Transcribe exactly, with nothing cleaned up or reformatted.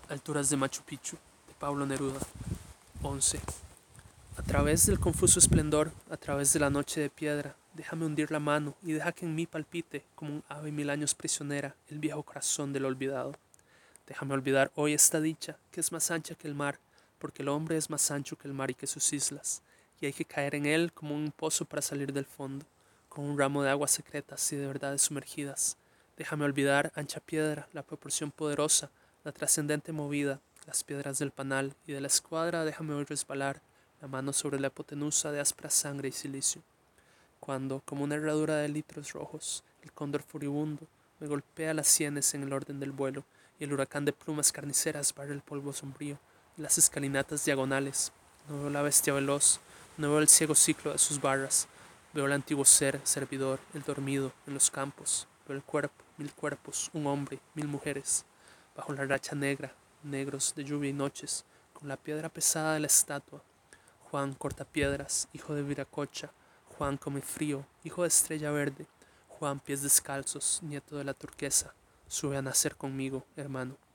Alturas de Machu Picchu, de Pablo Neruda. once. A través del confuso esplendor, a través de la noche de piedra, déjame hundir la mano y deja que en mí palpite, como un ave mil años prisionera, el viejo corazón del olvidado. Déjame olvidar hoy esta dicha, que es más ancha que el mar, porque el hombre es más ancho que el mar y que sus islas, y hay que caer en él como un pozo para salir del fondo, con un ramo de aguas secretas y de verdades sumergidas. Déjame olvidar, ancha piedra, la proporción poderosa, la trascendente movida, las piedras del panal y de la escuadra déjame hoy resbalar, la mano sobre la hipotenusa de áspera sangre y silicio. Cuando, como una herradura de litros rojos, el cóndor furibundo me golpea las sienes en el orden del vuelo, y el huracán de plumas carniceras barre el polvo sombrío y las escalinatas diagonales. No veo la bestia veloz, no veo el ciego ciclo de sus barras, veo el antiguo ser, servidor, el dormido, en los campos, veo el cuerpo, mil cuerpos, un hombre, mil mujeres, bajo la racha negra, negros de lluvia y noches, con la piedra pesada de la estatua. Juan Cortapiedras, hijo de Viracocha, Juan Come Frío, hijo de Estrella Verde, Juan Pies Descalzos, nieto de la turquesa, sube a nacer conmigo, hermano.